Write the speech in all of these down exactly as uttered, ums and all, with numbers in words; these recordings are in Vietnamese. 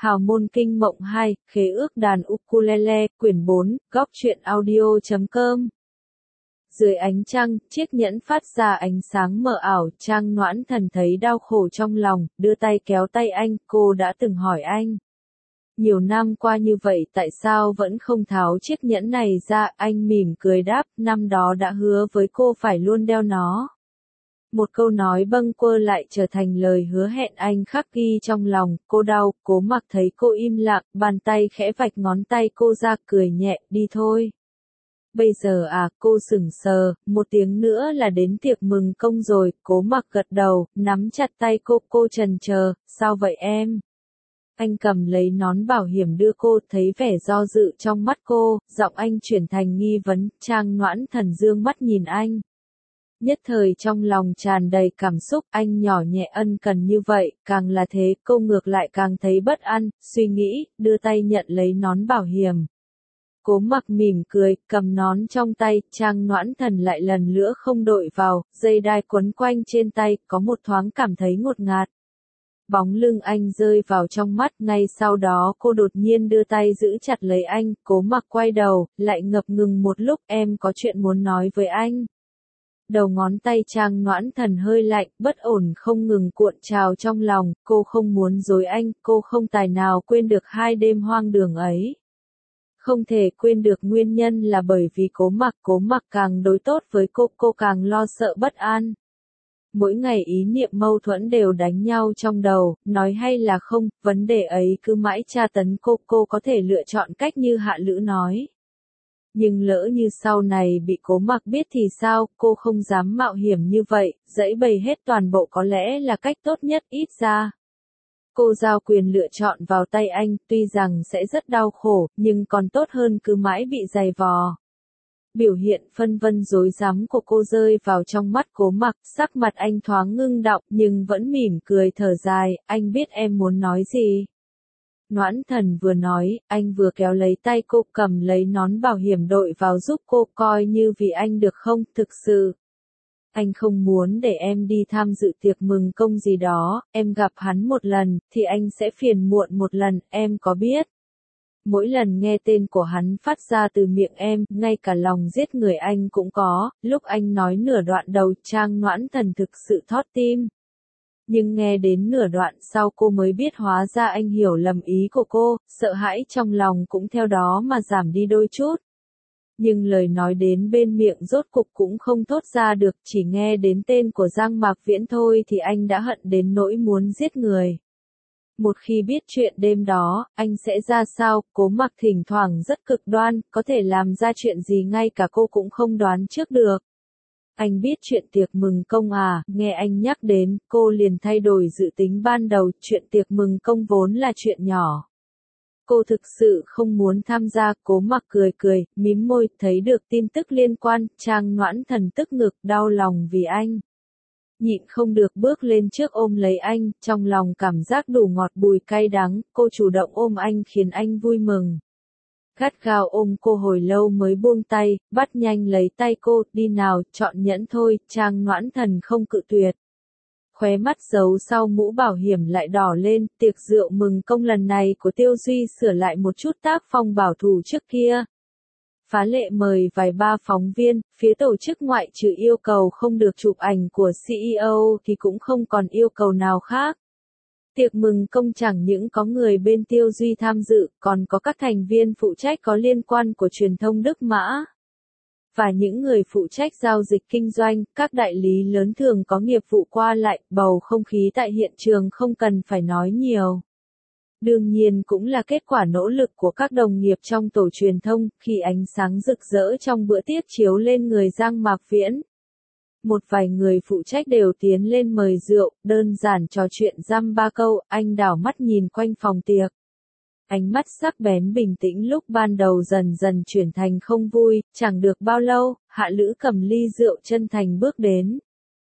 Hào môn kinh mộng hai, khế ước đàn ukulele, quyển bốn, góc truyện audio chấm com. Dưới ánh trăng, chiếc nhẫn phát ra ánh sáng mờ ảo, Trang Noãn Thần thấy đau khổ trong lòng, đưa tay kéo tay anh, cô đã từng hỏi anh. Nhiều năm qua như vậy tại sao vẫn không tháo chiếc nhẫn này ra, anh mỉm cười đáp, năm đó đã hứa với cô phải luôn đeo nó. Một câu nói bâng quơ lại trở thành lời hứa hẹn anh khắc ghi trong lòng, cô đau, Cố Mặc thấy cô im lặng, bàn tay khẽ vạch ngón tay cô ra cười nhẹ, đi thôi. Bây giờ à, cô sững sờ, một tiếng nữa là đến tiệc mừng công rồi, Cố Mặc gật đầu, nắm chặt tay cô, cô chần chờ, sao vậy em? Anh cầm lấy nón bảo hiểm đưa cô, thấy vẻ do dự trong mắt cô, giọng anh chuyển thành nghi vấn, Trang Noãn Thần dương mắt nhìn anh. Nhất thời trong lòng tràn đầy cảm xúc, anh nhỏ nhẹ ân cần như vậy, càng là thế, cô ngược lại càng thấy bất an, suy nghĩ, đưa tay nhận lấy nón bảo hiểm. Cố Mặc mỉm cười, cầm nón trong tay, Trang Noãn Thần lại lần nữa không đội vào, dây đai quấn quanh trên tay, có một thoáng cảm thấy ngột ngạt. Bóng lưng anh rơi vào trong mắt, ngay sau đó cô đột nhiên đưa tay giữ chặt lấy anh, Cố Mặc quay đầu, lại ngập ngừng một lúc, em có chuyện muốn nói với anh. Đầu ngón tay Trang Noãn Thần hơi lạnh, bất ổn không ngừng cuộn trào trong lòng, cô không muốn dối anh, cô không tài nào quên được hai đêm hoang đường ấy. Không thể quên được nguyên nhân là bởi vì Cố Mặc, Cố Mặc càng đối tốt với cô, cô càng lo sợ bất an. Mỗi ngày ý niệm mâu thuẫn đều đánh nhau trong đầu, nói hay là không, vấn đề ấy cứ mãi tra tấn cô, cô có thể lựa chọn cách như Hạ Lữ nói. Nhưng lỡ như sau này bị Cố Mặc biết thì sao, cô không dám mạo hiểm như vậy, giãy bày hết toàn bộ có lẽ là cách tốt nhất, ít ra. Cô giao quyền lựa chọn vào tay anh, tuy rằng sẽ rất đau khổ, nhưng còn tốt hơn cứ mãi bị giày vò. Biểu hiện phân vân rối rắm của cô rơi vào trong mắt Cố Mặc, sắc mặt anh thoáng ngưng đọng, nhưng vẫn mỉm cười thở dài, anh biết em muốn nói gì. Noãn Thần vừa nói, anh vừa kéo lấy tay cô, cầm lấy nón bảo hiểm đội vào giúp cô, coi như vì anh được không, thực sự. Anh không muốn để em đi tham dự tiệc mừng công gì đó, em gặp hắn một lần, thì anh sẽ phiền muộn một lần, em có biết. Mỗi lần nghe tên của hắn phát ra từ miệng em, ngay cả lòng giết người anh cũng có, lúc anh nói nửa đoạn đầu, Trang Noãn Thần thực sự thót tim. Nhưng nghe đến nửa đoạn sau cô mới biết hóa ra anh hiểu lầm ý của cô, sợ hãi trong lòng cũng theo đó mà giảm đi đôi chút. Nhưng lời nói đến bên miệng rốt cục cũng không thốt ra được, chỉ nghe đến tên của Giang Mạc Viễn thôi thì anh đã hận đến nỗi muốn giết người. Một khi biết chuyện đêm đó, anh sẽ ra sao, Cố Mặc thỉnh thoảng rất cực đoan, có thể làm ra chuyện gì ngay cả cô cũng không đoán trước được. Anh biết chuyện tiệc mừng công à, nghe anh nhắc đến, cô liền thay đổi dự tính ban đầu, chuyện tiệc mừng công vốn là chuyện nhỏ. Cô thực sự không muốn tham gia, Cố Mặc cười cười, mím môi, thấy được tin tức liên quan, Trang Noãn Thần tức ngực, đau lòng vì anh. Nhịn không được bước lên trước ôm lấy anh, trong lòng cảm giác đủ ngọt bùi cay đắng, cô chủ động ôm anh khiến anh vui mừng. Gắt gao ôm cô hồi lâu mới buông tay, bắt nhanh lấy tay cô, đi nào, chọn nhẫn thôi, Trang Noãn Thần không cự tuyệt. Khóe mắt giấu sau mũ bảo hiểm lại đỏ lên, tiệc rượu mừng công lần này của Tiêu Duy sửa lại một chút tác phong bảo thủ trước kia. Phá lệ mời vài ba phóng viên, phía tổ chức ngoại trừ yêu cầu không được chụp ảnh của xê e ô thì cũng không còn yêu cầu nào khác. Tiệc mừng công chẳng những có người bên Tiêu Duy tham dự, còn có các thành viên phụ trách có liên quan của truyền thông Đức Mã. Và những người phụ trách giao dịch kinh doanh, các đại lý lớn thường có nghiệp vụ qua lại, bầu không khí tại hiện trường không cần phải nói nhiều. Đương nhiên cũng là kết quả nỗ lực của các đồng nghiệp trong tổ truyền thông, khi ánh sáng rực rỡ trong bữa tiệc chiếu lên người Giang Mạc Viễn. Một vài người phụ trách đều tiến lên mời rượu, đơn giản trò chuyện dăm ba câu, anh đảo mắt nhìn quanh phòng tiệc. Ánh mắt sắc bén bình tĩnh lúc ban đầu dần dần chuyển thành không vui, chẳng được bao lâu, Hạ Lữ cầm ly rượu chân thành bước đến.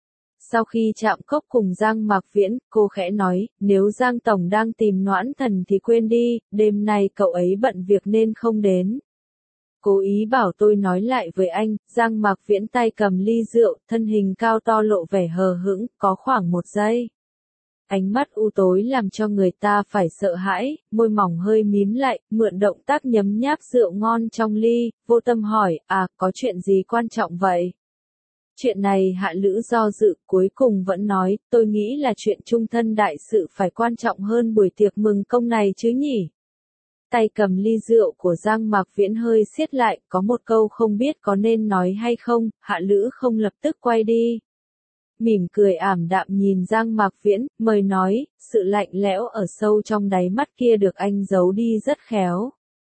Sau khi chạm cốc cùng Giang Mạc Viễn, cô khẽ nói, nếu Giang Tổng đang tìm Noãn Thần thì quên đi, đêm nay cậu ấy bận việc nên không đến. Cố ý bảo tôi nói lại với anh, Giang Mạc Viễn tay cầm ly rượu, thân hình cao to lộ vẻ hờ hững, có khoảng một giây. ánh mắt u tối làm cho người ta phải sợ hãi, môi mỏng hơi mím lại, mượn động tác nhấm nháp rượu ngon trong ly, vô tâm hỏi, à, có chuyện gì quan trọng vậy? Chuyện này Hạ Lữ do dự, cuối cùng vẫn nói, tôi nghĩ là chuyện trung thân đại sự phải quan trọng hơn buổi tiệc mừng công này chứ nhỉ? Tay cầm ly rượu của Giang Mạc Viễn hơi siết lại, có một câu không biết có nên nói hay không, Hạ Lữ không lập tức quay đi. Mỉm cười ảm đạm nhìn Giang Mạc Viễn, mời nói, sự lạnh lẽo ở sâu trong đáy mắt kia được anh giấu đi rất khéo.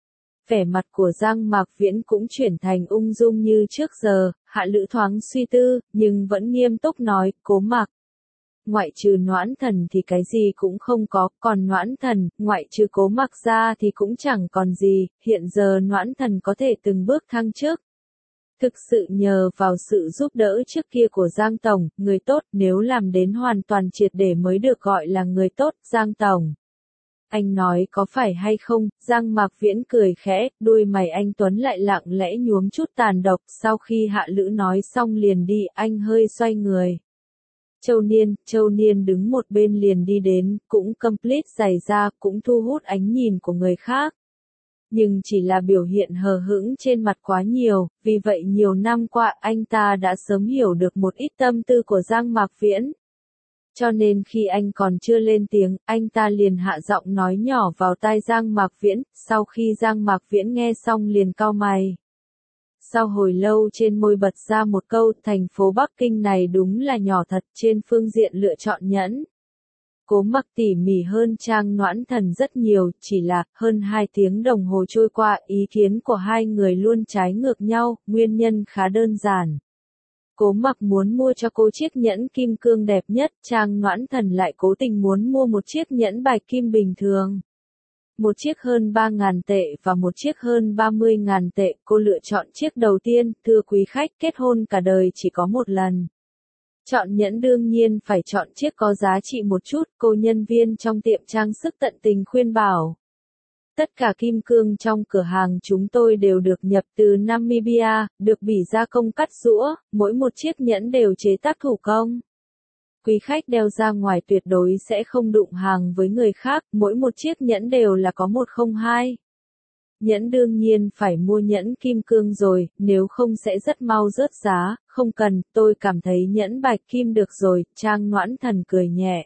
Vẻ mặt của Giang Mạc Viễn cũng chuyển thành ung dung như trước giờ, Hạ Lữ thoáng suy tư, nhưng vẫn nghiêm túc nói, Cố Mạc. Ngoại trừ Noãn Thần thì cái gì cũng không có, còn Noãn Thần, ngoại trừ Cố Mạc ra thì cũng chẳng còn gì, hiện giờ Noãn Thần có thể từng bước thăng chức. Thực sự nhờ vào sự giúp đỡ trước kia của Giang Tổng, người tốt, nếu làm đến hoàn toàn triệt để mới được gọi là người tốt, Giang Tổng. Anh nói có phải hay không, Giang Mạc Viễn cười khẽ, đuôi mày anh Tuấn lại lặng lẽ nhuốm chút tàn độc, sau khi Hạ Lữ nói xong liền đi, anh hơi xoay người. Châu Niên, Châu Niên đứng một bên liền đi đến, cũng complete giày ra, cũng thu hút ánh nhìn của người khác. Nhưng chỉ là biểu hiện hờ hững trên mặt quá nhiều, vì vậy nhiều năm qua anh ta đã sớm hiểu được một ít tâm tư của Giang Mạc Viễn. Cho nên khi anh còn chưa lên tiếng, anh ta liền hạ giọng nói nhỏ vào tai Giang Mạc Viễn, sau khi Giang Mạc Viễn nghe xong liền cau mày. Sau hồi lâu trên môi bật ra một câu, thành phố Bắc Kinh này đúng là nhỏ thật trên phương diện lựa chọn nhẫn. Cố Mặc tỉ mỉ hơn Trang Noãn Thần rất nhiều, chỉ là, hơn hai tiếng đồng hồ trôi qua, ý kiến của hai người luôn trái ngược nhau, nguyên nhân khá đơn giản. Cố Mặc muốn mua cho cô chiếc nhẫn kim cương đẹp nhất, Trang Noãn Thần lại cố tình muốn mua một chiếc nhẫn bạch kim bình thường. Một chiếc hơn ba ngàn tệ và một chiếc hơn ba mươi ngàn tệ, cô lựa chọn chiếc đầu tiên, thưa quý khách, kết hôn cả đời chỉ có một lần. Chọn nhẫn đương nhiên phải chọn chiếc có giá trị một chút, cô nhân viên trong tiệm trang sức tận tình khuyên bảo. Tất cả kim cương trong cửa hàng chúng tôi đều được nhập từ Namibia, được bỉ gia công cắt rũa, mỗi một chiếc nhẫn đều chế tác thủ công. Quý khách đeo ra ngoài tuyệt đối sẽ không đụng hàng với người khác, mỗi một chiếc nhẫn đều là có một không hai. Nhẫn đương nhiên phải mua nhẫn kim cương rồi, nếu không sẽ rất mau rớt giá, không cần, tôi cảm thấy nhẫn bạch kim được rồi, Trang Noãn Thần cười nhẹ.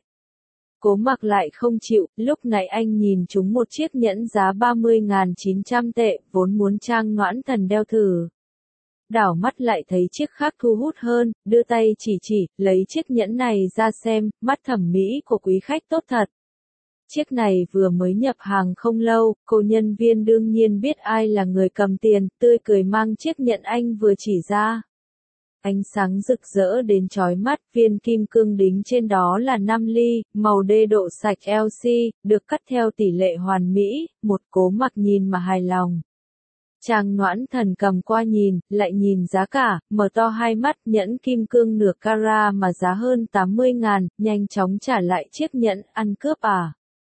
Cố Mặc lại không chịu, lúc nãy anh nhìn chúng một chiếc nhẫn giá ba mươi nghìn chín trăm tệ, vốn muốn Trang Noãn Thần đeo thử. Đảo mắt lại thấy chiếc khác thu hút hơn, đưa tay chỉ chỉ, lấy chiếc nhẫn này ra xem, mắt thẩm mỹ của quý khách tốt thật. Chiếc này vừa mới nhập hàng không lâu, cô nhân viên đương nhiên biết ai là người cầm tiền, tươi cười mang chiếc nhẫn anh vừa chỉ ra. Ánh sáng rực rỡ đến chói mắt, viên kim cương đính trên đó là năm ly, màu đê độ sạch lờ xê, được cắt theo tỷ lệ hoàn mỹ, một Cố Mặc nhìn mà hài lòng. Trang Noãn Thần cầm qua nhìn, lại nhìn giá cả, mở to hai mắt, nhẫn kim cương nửa carat mà giá hơn tám mươi ngàn, nhanh chóng trả lại chiếc nhẫn, ăn cướp à.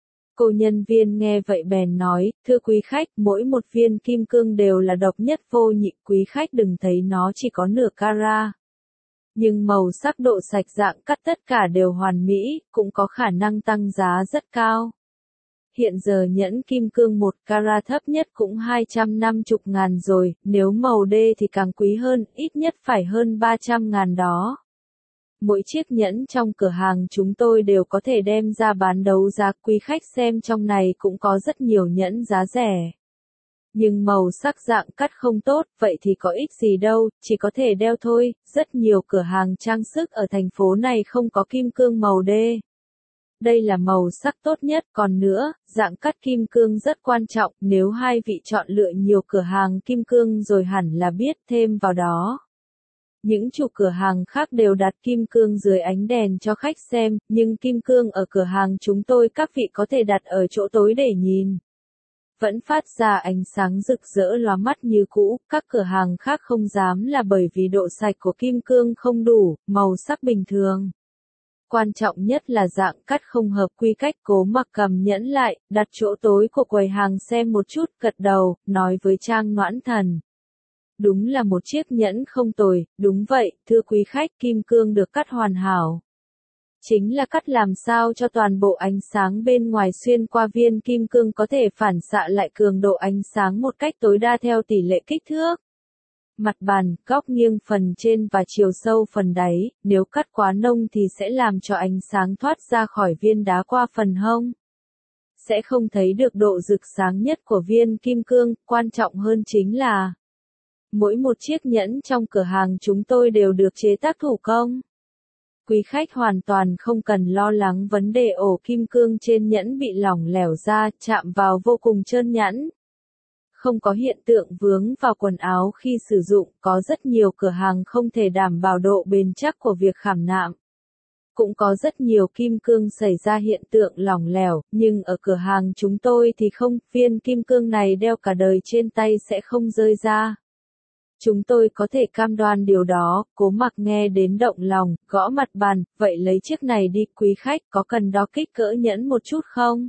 Cô nhân viên nghe vậy bèn nói, thưa quý khách, mỗi một viên kim cương đều là độc nhất vô nhị, quý khách đừng thấy nó chỉ có nửa carat. Nhưng màu sắc độ sạch dạng cắt tất cả đều hoàn mỹ, cũng có khả năng tăng giá rất cao. Hiện giờ nhẫn kim cương một carat thấp nhất cũng hai trăm năm mươi ngàn rồi, nếu màu đê thì càng quý hơn, ít nhất phải hơn ba trăm ngàn đó. Mỗi chiếc nhẫn trong cửa hàng chúng tôi đều có thể đem ra bán đấu giá, quý khách xem trong này cũng có rất nhiều nhẫn giá rẻ. Nhưng màu sắc dạng cắt không tốt, vậy thì có ích gì đâu, chỉ có thể đeo thôi, rất nhiều cửa hàng trang sức ở thành phố này không có kim cương màu đê. Đây là màu sắc tốt nhất, còn nữa, dạng cắt kim cương rất quan trọng, nếu hai vị chọn lựa nhiều cửa hàng kim cương rồi hẳn là biết thêm vào đó. Những chủ cửa hàng khác đều đặt kim cương dưới ánh đèn cho khách xem, nhưng kim cương ở cửa hàng chúng tôi các vị có thể đặt ở chỗ tối để nhìn. Vẫn phát ra ánh sáng rực rỡ lóa mắt như cũ, các cửa hàng khác không dám là bởi vì độ sạch của kim cương không đủ, màu sắc bình thường. Quan trọng nhất là dạng cắt không hợp quy cách. Cố Mặc cầm nhẫn lại, đặt chỗ tối của quầy hàng xem một chút, gật đầu, nói với Trang Noãn Thần. Đúng là một chiếc nhẫn không tồi, đúng vậy, thưa quý khách, kim cương được cắt hoàn hảo. chính là cách làm sao cho toàn bộ ánh sáng bên ngoài xuyên qua viên kim cương có thể phản xạ lại cường độ ánh sáng một cách tối đa theo tỷ lệ kích thước. Mặt bàn, góc nghiêng phần trên và chiều sâu phần đáy, nếu cắt quá nông thì sẽ làm cho ánh sáng thoát ra khỏi viên đá qua phần hông. Sẽ không thấy được độ rực sáng nhất của viên kim cương, quan trọng hơn chính là mỗi một chiếc nhẫn trong cửa hàng chúng tôi đều được chế tác thủ công. Quý khách hoàn toàn không cần lo lắng vấn đề ổ kim cương trên nhẫn bị lỏng lẻo ra, chạm vào vô cùng trơn nhẵn. Không có hiện tượng vướng vào quần áo khi sử dụng, có rất nhiều cửa hàng không thể đảm bảo độ bền chắc của việc khảm nạm. Cũng có rất nhiều kim cương xảy ra hiện tượng lỏng lẻo, nhưng ở cửa hàng chúng tôi thì không, viên kim cương này đeo cả đời trên tay sẽ không rơi ra. Chúng tôi có thể cam đoan điều đó. Cố Mặc nghe đến động lòng, gõ mặt bàn, vậy lấy chiếc này đi quý khách, có cần đo kích cỡ nhẫn một chút không?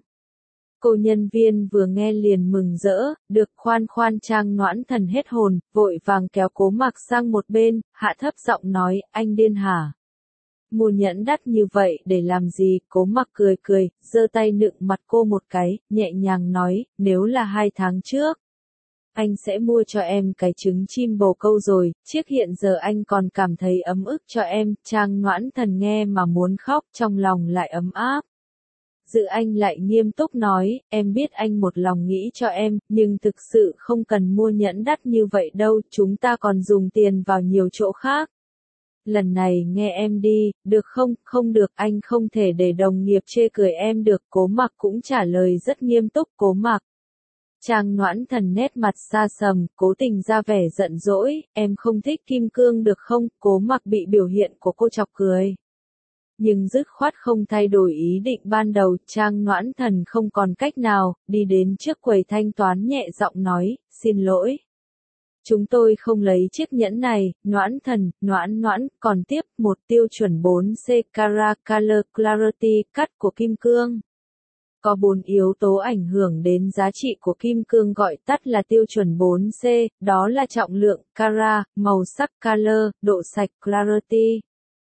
Cô nhân viên vừa nghe liền mừng rỡ, được khoan khoan Trang Noãn Thần hết hồn, vội vàng kéo Cố Mặc sang một bên, hạ thấp giọng nói, anh điên hả? Mua nhẫn đắt như vậy để làm gì? Cố Mặc cười cười, giơ tay nựng mặt cô một cái, nhẹ nhàng nói, nếu là hai tháng trước, anh sẽ mua cho em cái trứng chim bồ câu rồi, chiếc hiện giờ anh còn cảm thấy ấm ức cho em. Trang Noãn Thần nghe mà muốn khóc, trong lòng lại ấm áp. Dự Anh lại nghiêm túc nói, em biết anh một lòng nghĩ cho em, nhưng thực sự không cần mua nhẫn đắt như vậy đâu, chúng ta còn dùng tiền vào nhiều chỗ khác. Lần này nghe em đi, được không? Không được, anh không thể để đồng nghiệp chê cười em được. Cố Mặc cũng trả lời rất nghiêm túc. Cố Mặc. Trang Noãn Thần nét mặt xa sầm, cố tình ra vẻ giận dỗi, em không thích kim cương được không? Cố Mặc bị biểu hiện của cô chọc cười. Nhưng dứt khoát không thay đổi ý định ban đầu. Trang Noãn Thần không còn cách nào, đi đến trước quầy thanh toán nhẹ giọng nói, xin lỗi. Chúng tôi không lấy chiếc nhẫn này. Noãn Thần, Noãn Noãn, còn tiếp, một tiêu chuẩn bốn C Carat Color Clarity cắt của kim cương. Có bốn yếu tố ảnh hưởng đến giá trị của kim cương gọi tắt là tiêu chuẩn bốn C, đó là trọng lượng, carat, màu sắc color, độ sạch clarity.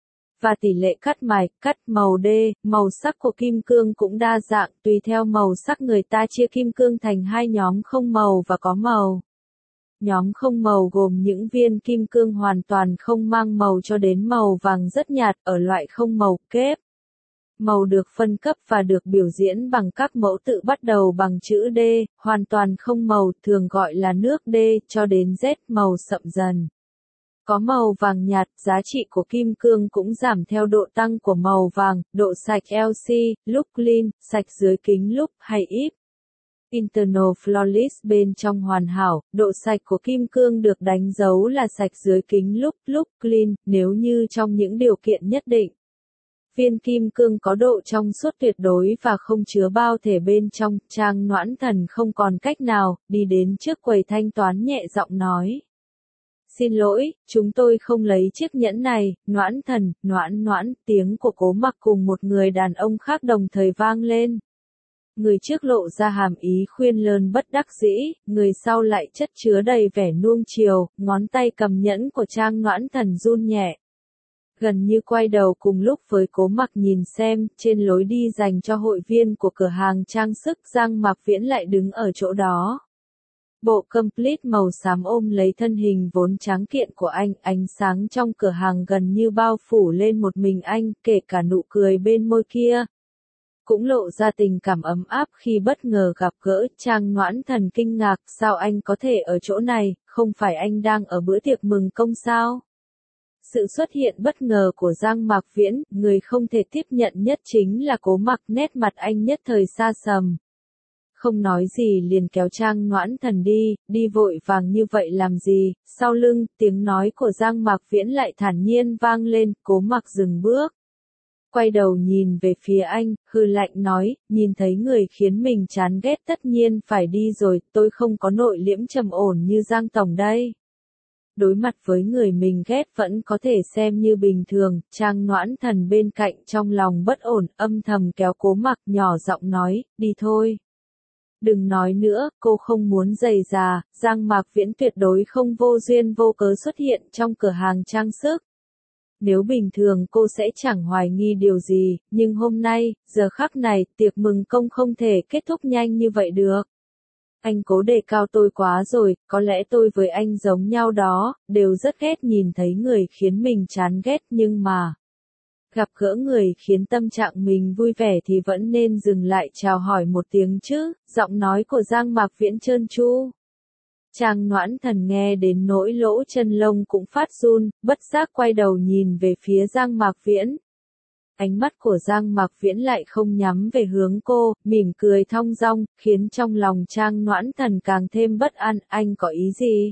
Và tỷ lệ cắt mài, cắt màu D, màu sắc của kim cương cũng đa dạng, tùy theo màu sắc người ta chia kim cương thành hai nhóm không màu và có màu. Nhóm không màu gồm những viên kim cương hoàn toàn không mang màu cho đến màu vàng rất nhạt ở loại không màu kép. Màu được phân cấp và được biểu diễn bằng các mẫu tự bắt đầu bằng chữ D, hoàn toàn không màu, thường gọi là nước D, cho đến Z màu sậm dần. Có màu vàng nhạt, giá trị của kim cương cũng giảm theo độ tăng của màu vàng, độ sạch L C, lúc clean, sạch dưới kính lúc hay ít. Internal flawless bên trong hoàn hảo, độ sạch của kim cương được đánh dấu là sạch dưới kính lúc lúc clean, nếu như trong những điều kiện nhất định. Viên kim cương có độ trong suốt tuyệt đối và không chứa bao thể bên trong. Trang Noãn Thần không còn cách nào, đi đến trước quầy thanh toán nhẹ giọng nói. Xin lỗi, chúng tôi không lấy chiếc nhẫn này. Noãn Thần, Noãn Noãn, tiếng của Cố Mặc cùng một người đàn ông khác đồng thời vang lên. Người trước lộ ra hàm ý khuyên lơn bất đắc dĩ, người sau lại chất chứa đầy vẻ nuông chiều, ngón tay cầm nhẫn của Trang Noãn Thần run nhẹ. Gần như quay đầu cùng lúc với Cố Mặc nhìn xem, trên lối đi dành cho hội viên của cửa hàng trang sức Giang Mạc Viễn lại đứng ở chỗ đó. Bộ complete màu xám ôm lấy thân hình vốn tráng kiện của anh, ánh sáng trong cửa hàng gần như bao phủ lên một mình anh, kể cả nụ cười bên môi kia. Cũng lộ ra tình cảm ấm áp khi bất ngờ gặp gỡ. Trang Noãn Thần kinh ngạc, sao anh có thể ở chỗ này, không phải anh đang ở bữa tiệc mừng công sao? Sự xuất hiện bất ngờ của Giang Mạc Viễn, người không thể tiếp nhận nhất chính là Cố Mặc, nét mặt anh nhất thời xa sầm. Không nói gì liền kéo Trang Noãn Thần đi, đi vội vàng như vậy làm gì? Sau lưng, tiếng nói của Giang Mạc Viễn lại thản nhiên vang lên. Cố Mặc dừng bước. Quay đầu nhìn về phía anh, hừ lạnh nói, nhìn thấy người khiến mình chán ghét tất nhiên phải đi rồi, tôi không có nội liễm trầm ổn như Giang Tổng đây. Đối mặt với người mình ghét vẫn có thể xem như bình thường. Trang Noãn Thần bên cạnh trong lòng bất ổn, âm thầm kéo Cố Mặc, nhỏ giọng nói, đi thôi. Đừng nói nữa, cô không muốn rầy rà. Giang Mạc Viễn tuyệt đối không vô duyên vô cớ xuất hiện trong cửa hàng trang sức. Nếu bình thường cô sẽ chẳng hoài nghi điều gì, nhưng hôm nay, giờ khắc này, tiệc mừng công không thể kết thúc nhanh như vậy được. Anh cố đề cao tôi quá rồi, có lẽ tôi với anh giống nhau đó, đều rất ghét nhìn thấy người khiến mình chán ghét nhưng mà gặp gỡ người khiến tâm trạng mình vui vẻ thì vẫn nên dừng lại chào hỏi một tiếng chứ, giọng nói của Giang Mạc Viễn trơn tru. Trang Noãn Thần nghe đến nỗi lỗ chân lông cũng phát run, bất giác quay đầu nhìn về phía Giang Mạc Viễn. Ánh mắt của Giang Mạc Viễn lại không nhắm về hướng cô, mỉm cười thong dong, khiến trong lòng Trang Noãn Thần càng thêm bất an, anh có ý gì?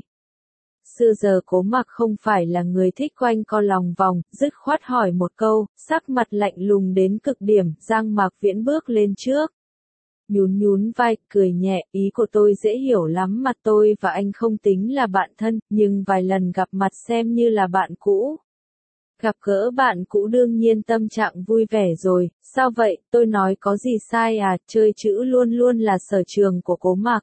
Xưa giờ Cố Mặc không phải là người thích quanh co lòng vòng, dứt khoát hỏi một câu, sắc mặt lạnh lùng đến cực điểm, Giang Mạc Viễn bước lên trước. Nhún nhún vai, cười nhẹ, ý của tôi dễ hiểu lắm mà tôi và anh không tính là bạn thân, nhưng vài lần gặp mặt xem như là bạn cũ. Gặp gỡ bạn cũ đương nhiên tâm trạng vui vẻ rồi, sao vậy, tôi nói có gì sai à, chơi chữ luôn luôn là sở trường của Cố Mặc.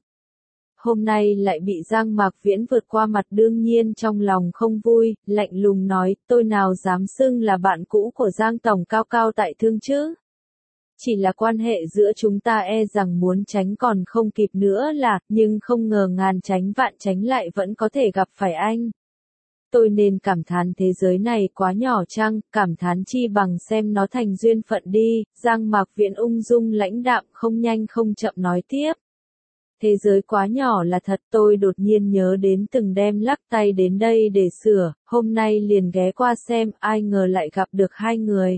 Hôm nay lại bị Giang Mạc Viễn vượt qua mặt đương nhiên trong lòng không vui, lạnh lùng nói, tôi nào dám xưng là bạn cũ của Giang Tổng cao cao tại thương chứ. Chỉ là quan hệ giữa chúng ta e rằng muốn tránh còn không kịp nữa là, nhưng không ngờ ngàn tránh vạn tránh lại vẫn có thể gặp phải anh. Tôi nên cảm thán thế giới này quá nhỏ chăng, cảm thán chi bằng xem nó thành duyên phận đi, Giang Mạc Viễn ung dung lãnh đạm không nhanh không chậm nói tiếp. Thế giới quá nhỏ là thật, tôi đột nhiên nhớ đến từng đem lắc tay đến đây để sửa, hôm nay liền ghé qua xem, ai ngờ lại gặp được hai người.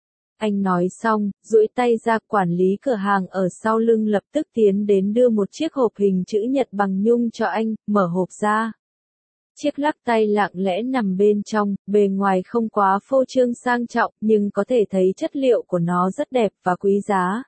Anh nói xong, duỗi tay ra, quản lý cửa hàng ở sau lưng lập tức tiến đến đưa một chiếc hộp hình chữ nhật bằng nhung cho anh, mở hộp ra. Chiếc lắc tay lặng lẽ nằm bên trong, bề ngoài không quá phô trương sang trọng, nhưng có thể thấy chất liệu của nó rất đẹp và quý giá.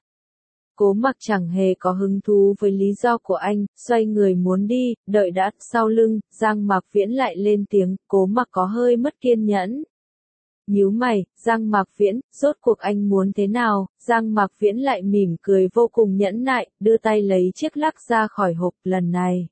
Cố Mặc chẳng hề có hứng thú với lý do của anh, xoay người muốn đi, đợi đã, sau lưng, Giang Mạc Viễn lại lên tiếng, Cố Mặc có hơi mất kiên nhẫn. Nhíu mày, Giang Mạc Viễn, rốt cuộc anh muốn thế nào? Giang Mạc Viễn lại mỉm cười vô cùng nhẫn nại, đưa tay lấy chiếc lắc ra khỏi hộp, lần này.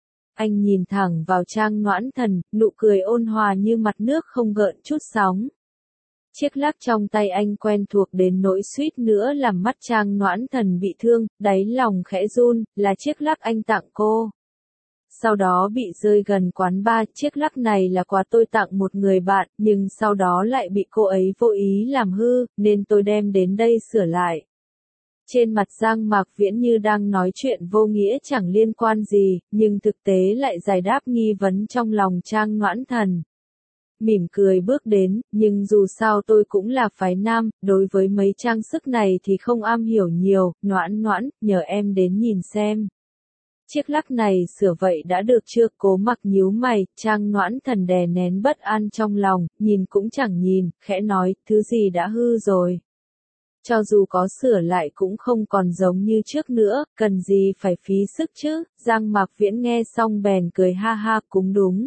Anh nhìn thẳng vào Trang Noãn Thần, nụ cười ôn hòa như mặt nước không gợn chút sóng. Chiếc lắc trong tay anh quen thuộc đến nỗi suýt nữa làm mắt Trang Noãn Thần bị thương, đáy lòng khẽ run, là chiếc lắc anh tặng cô. Sau đó bị rơi gần quán bar, chiếc lắc này là quà tôi tặng một người bạn, nhưng sau đó lại bị cô ấy vô ý làm hư, nên tôi đem đến đây sửa lại. Trên mặt Giang Mạc Viễn như đang nói chuyện vô nghĩa chẳng liên quan gì, nhưng thực tế lại giải đáp nghi vấn trong lòng Trang Noãn Thần. Mỉm cười bước đến, nhưng dù sao tôi cũng là phái nam, đối với mấy trang sức này thì không am hiểu nhiều, Noãn Noãn, nhờ em đến nhìn xem. Chiếc lắc này sửa vậy đã được chưa? Cố Mặc nhíu mày, Trang Noãn Thần đè nén bất an trong lòng, nhìn cũng chẳng nhìn, khẽ nói, thứ gì đã hư rồi. Cho dù có sửa lại cũng không còn giống như trước nữa, cần gì phải phí sức chứ, Giang Mạc Viễn nghe xong bèn cười ha ha, cũng đúng.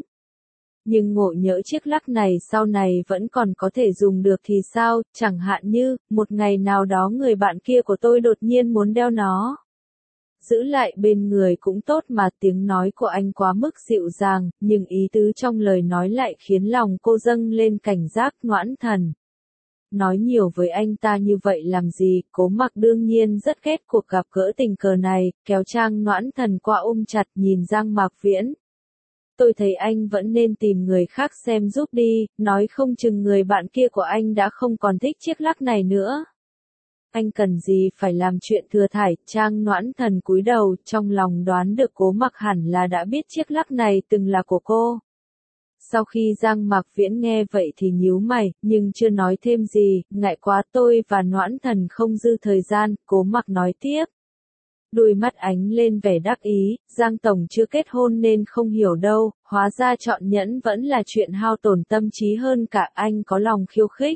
Nhưng ngộ nhỡ chiếc lắc này sau này vẫn còn có thể dùng được thì sao, chẳng hạn như, một ngày nào đó người bạn kia của tôi đột nhiên muốn đeo nó. Giữ lại bên người cũng tốt mà, tiếng nói của anh quá mức dịu dàng, nhưng ý tứ trong lời nói lại khiến lòng cô dâng lên cảnh giác. Noãn Thần. Nói nhiều với anh ta như vậy làm gì, Cố Mặc đương nhiên rất ghét cuộc gặp gỡ tình cờ này, kéo Trang Noãn Thần qua ôm chặt nhìn Giang Mạc Viễn. Tôi thấy anh vẫn nên tìm người khác xem giúp đi, nói không chừng người bạn kia của anh đã không còn thích chiếc lắc này nữa. Anh cần gì phải làm chuyện thừa thải, Trang Noãn Thần cúi đầu, trong lòng đoán được Cố Mặc hẳn là đã biết chiếc lắc này từng là của cô. Sau khi Giang Mạc Viễn nghe vậy thì nhíu mày, nhưng chưa nói thêm gì, ngại quá tôi và Noãn Thần không dư thời gian, Cố Mặc nói tiếp. Đôi mắt ánh lên vẻ đắc ý, Giang Tổng chưa kết hôn nên không hiểu đâu, hóa ra chọn nhẫn vẫn là chuyện hao tổn tâm trí hơn cả, anh có lòng khiêu khích.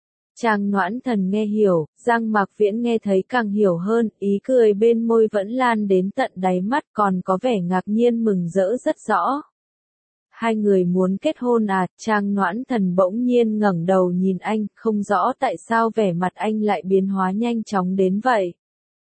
Trang Noãn Thần nghe hiểu, Giang Mạc Viễn nghe thấy càng hiểu hơn, ý cười bên môi vẫn lan đến tận đáy mắt, còn có vẻ ngạc nhiên mừng rỡ rất rõ. Hai người muốn kết hôn à? Trang Noãn Thần bỗng nhiên ngẩng đầu nhìn anh, không rõ tại sao vẻ mặt anh lại biến hóa nhanh chóng đến vậy.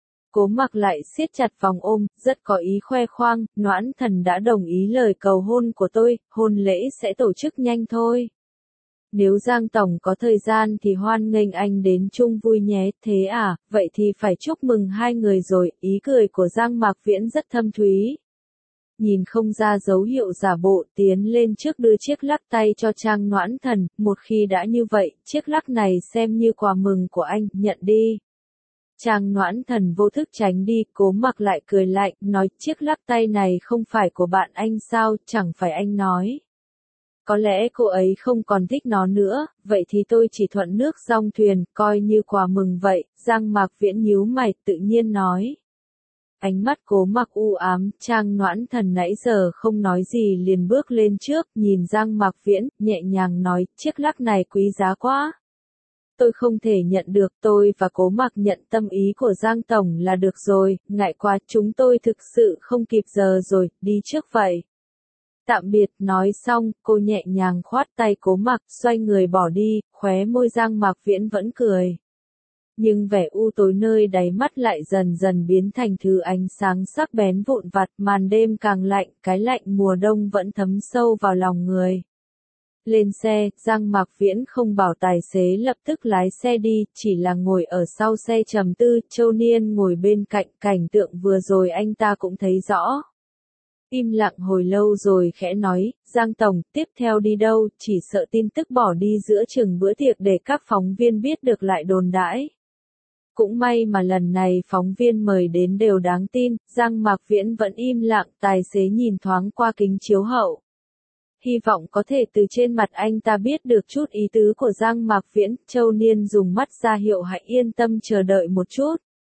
Cố Mặc lại siết chặt vòng ôm, rất có ý khoe khoang, Noãn Thần đã đồng ý lời cầu hôn của tôi, hôn lễ sẽ tổ chức nhanh thôi. Nếu Giang Tổng có thời gian thì hoan nghênh anh đến chung vui nhé, thế à, vậy thì phải chúc mừng hai người rồi, ý cười của Giang Mạc Viễn rất thâm thúy. Nhìn không ra dấu hiệu giả bộ, tiến lên trước đưa chiếc lắc tay cho Trang Noãn Thần, một khi đã như vậy, chiếc lắc này xem như quà mừng của anh, nhận đi. Trang Noãn Thần vô thức tránh đi, Cố Mặc lại cười lạnh, nói chiếc lắc tay này không phải của bạn anh sao, chẳng phải anh nói. Có lẽ cô ấy không còn thích nó nữa, vậy thì tôi chỉ thuận nước dong thuyền, coi như quà mừng vậy, Giang Mạc Viễn nhíu mày, tự nhiên nói. Ánh mắt Cố Mặc u ám, Trang Noãn Thần nãy giờ không nói gì liền bước lên trước, nhìn Giang Mạc Viễn, nhẹ nhàng nói, chiếc lắc này quý giá quá. Tôi không thể nhận được, tôi và Cố Mặc nhận tâm ý của Giang Tổng là được rồi, ngại quá, chúng tôi thực sự không kịp giờ rồi, đi trước vậy. Tạm biệt, nói xong, cô nhẹ nhàng khoát tay Cố Mặc, xoay người bỏ đi, khóe môi Giang Mạc Viễn vẫn cười. Nhưng vẻ u tối nơi đáy mắt lại dần dần biến thành thứ ánh sáng sắc bén vụn vặt, màn đêm càng lạnh, cái lạnh mùa đông vẫn thấm sâu vào lòng người. Lên xe, Giang Mạc Viễn không bảo tài xế lập tức lái xe đi, chỉ là ngồi ở sau xe trầm tư, Châu Niên ngồi bên cạnh, cảnh tượng vừa rồi anh ta cũng thấy rõ. Im lặng hồi lâu rồi khẽ nói, Giang Tổng, tiếp theo đi đâu, chỉ sợ tin tức bỏ đi giữa chừng bữa tiệc để các phóng viên biết được lại đồn đãi. Cũng may mà lần này phóng viên mời đến đều đáng tin, Giang Mạc Viễn vẫn im lặng, tài xế nhìn thoáng qua kính chiếu hậu. Hy vọng có thể từ trên mặt anh ta biết được chút ý tứ của Giang Mạc Viễn, Châu Niên dùng mắt ra hiệu hãy yên tâm chờ đợi một chút.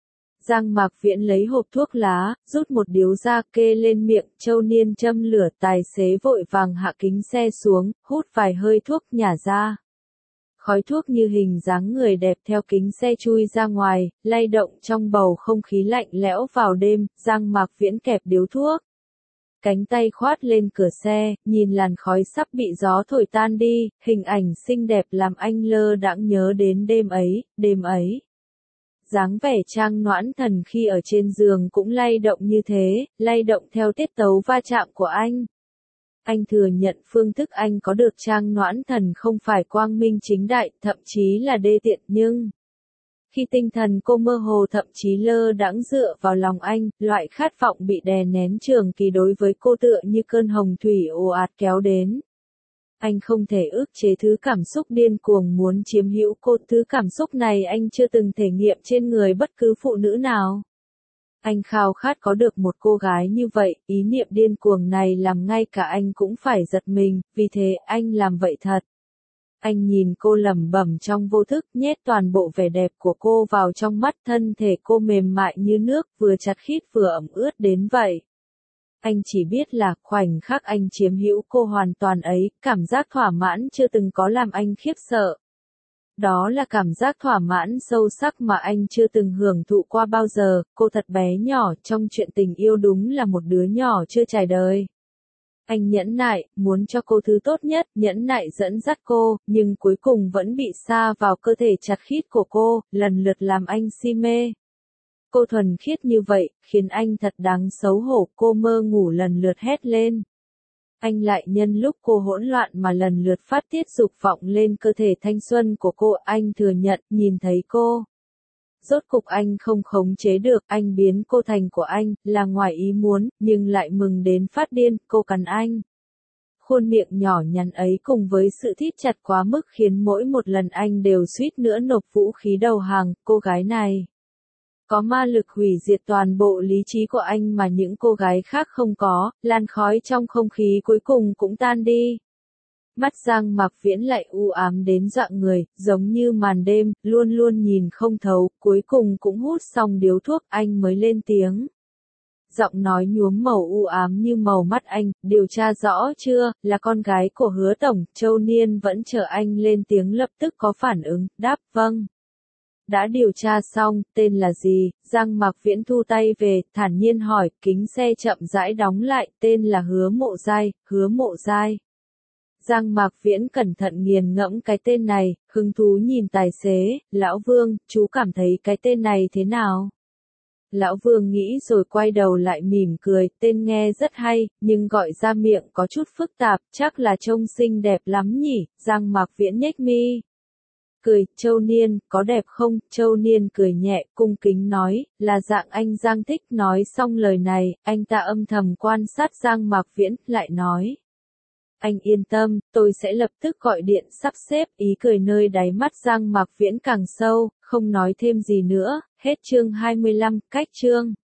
Giang Mạc Viễn lấy hộp thuốc lá, rút một điếu ra kê lên miệng, Châu Niên châm lửa, tài xế vội vàng hạ kính xe xuống, hút vài hơi thuốc nhả ra. Khói thuốc như hình dáng người đẹp theo kính xe chui ra ngoài, lay động trong bầu không khí lạnh lẽo vào đêm, Giang Mạc Viễn kẹp điếu thuốc. Cánh tay khoát lên cửa xe, nhìn làn khói sắp bị gió thổi tan đi, hình ảnh xinh đẹp làm anh lơ đãng nhớ đến đêm ấy, đêm ấy. Dáng vẻ Trang Noãn Thần khi ở trên giường cũng lay động như thế, lay động theo tiết tấu va chạm của anh. Anh thừa nhận phương thức anh có được Trang Noãn Thần không phải quang minh chính đại, thậm chí là đê tiện, nhưng khi tinh thần cô mơ hồ thậm chí lơ đãng dựa vào lòng anh, loại khát vọng bị đè nén trường kỳ đối với cô tựa như cơn hồng thủy ồ ạt kéo đến. Anh không thể ức chế thứ cảm xúc điên cuồng muốn chiếm hữu cô, thứ cảm xúc này anh chưa từng thể nghiệm trên người bất cứ phụ nữ nào. Anh khao khát có được một cô gái như vậy, ý niệm điên cuồng này làm ngay cả anh cũng phải giật mình, vì thế anh làm vậy thật. Anh nhìn cô lẩm bẩm trong vô thức, nhét toàn bộ vẻ đẹp của cô vào trong mắt, thân thể cô mềm mại như nước, vừa chặt khít vừa ẩm ướt đến vậy. Anh chỉ biết là khoảnh khắc anh chiếm hữu cô hoàn toàn ấy, cảm giác thỏa mãn chưa từng có làm anh khiếp sợ. Đó là cảm giác thỏa mãn sâu sắc mà anh chưa từng hưởng thụ qua bao giờ, cô thật bé nhỏ, trong chuyện tình yêu đúng là một đứa nhỏ chưa trải đời. Anh nhẫn nại, muốn cho cô thứ tốt nhất, nhẫn nại dẫn dắt cô, nhưng cuối cùng vẫn bị sa vào cơ thể chặt khít của cô, lần lượt làm anh si mê. Cô thuần khiết như vậy, khiến anh thật đáng xấu hổ, cô mơ ngủ lần lượt hét lên. Anh lại nhân lúc cô hỗn loạn mà lần lượt phát tiết dục vọng lên cơ thể thanh xuân của cô, anh thừa nhận, nhìn thấy cô. Rốt cục anh không khống chế được, anh biến cô thành của anh, là ngoài ý muốn, nhưng lại mừng đến phát điên, cô cắn anh. Khuôn miệng nhỏ nhắn ấy cùng với sự thít chặt quá mức khiến mỗi một lần anh đều suýt nữa nộp vũ khí đầu hàng, cô gái này có ma lực hủy diệt toàn bộ lý trí của anh mà những cô gái khác không có, làn khói trong không khí cuối cùng cũng tan đi. Mắt Giang Mạc Viễn lại u ám đến dọa người, giống như màn đêm, luôn luôn nhìn không thấu, cuối cùng cũng hút xong điếu thuốc, anh mới lên tiếng. Giọng nói nhuốm màu u ám như màu mắt anh, điều tra rõ chưa, là con gái của Hứa Tổng, Châu Niên vẫn chờ anh lên tiếng lập tức có phản ứng, đáp vâng. Đã điều tra xong, tên là gì, Giang Mạc Viễn thu tay về, thản nhiên hỏi, kính xe chậm rãi đóng lại, tên là Hứa Mộ Giai, Hứa Mộ Giai. Giang Mạc Viễn cẩn thận nghiền ngẫm cái tên này, hứng thú nhìn tài xế, lão Vương, chú cảm thấy cái tên này thế nào? Lão Vương nghĩ rồi quay đầu lại mỉm cười, tên nghe rất hay, nhưng gọi ra miệng có chút phức tạp, chắc là trông xinh đẹp lắm nhỉ, Giang Mạc Viễn nhếch mi. Cười, Châu Niên, có đẹp không? Châu Niên cười nhẹ, cung kính nói, là dạng anh Giang thích. Nói xong lời này, anh ta âm thầm quan sát Giang Mạc Viễn, lại nói. Anh yên tâm, tôi sẽ lập tức gọi điện sắp xếp. Ý cười nơi đáy mắt Giang Mạc Viễn càng sâu, không nói thêm gì nữa. Hết chương hai mươi lăm, cách chương.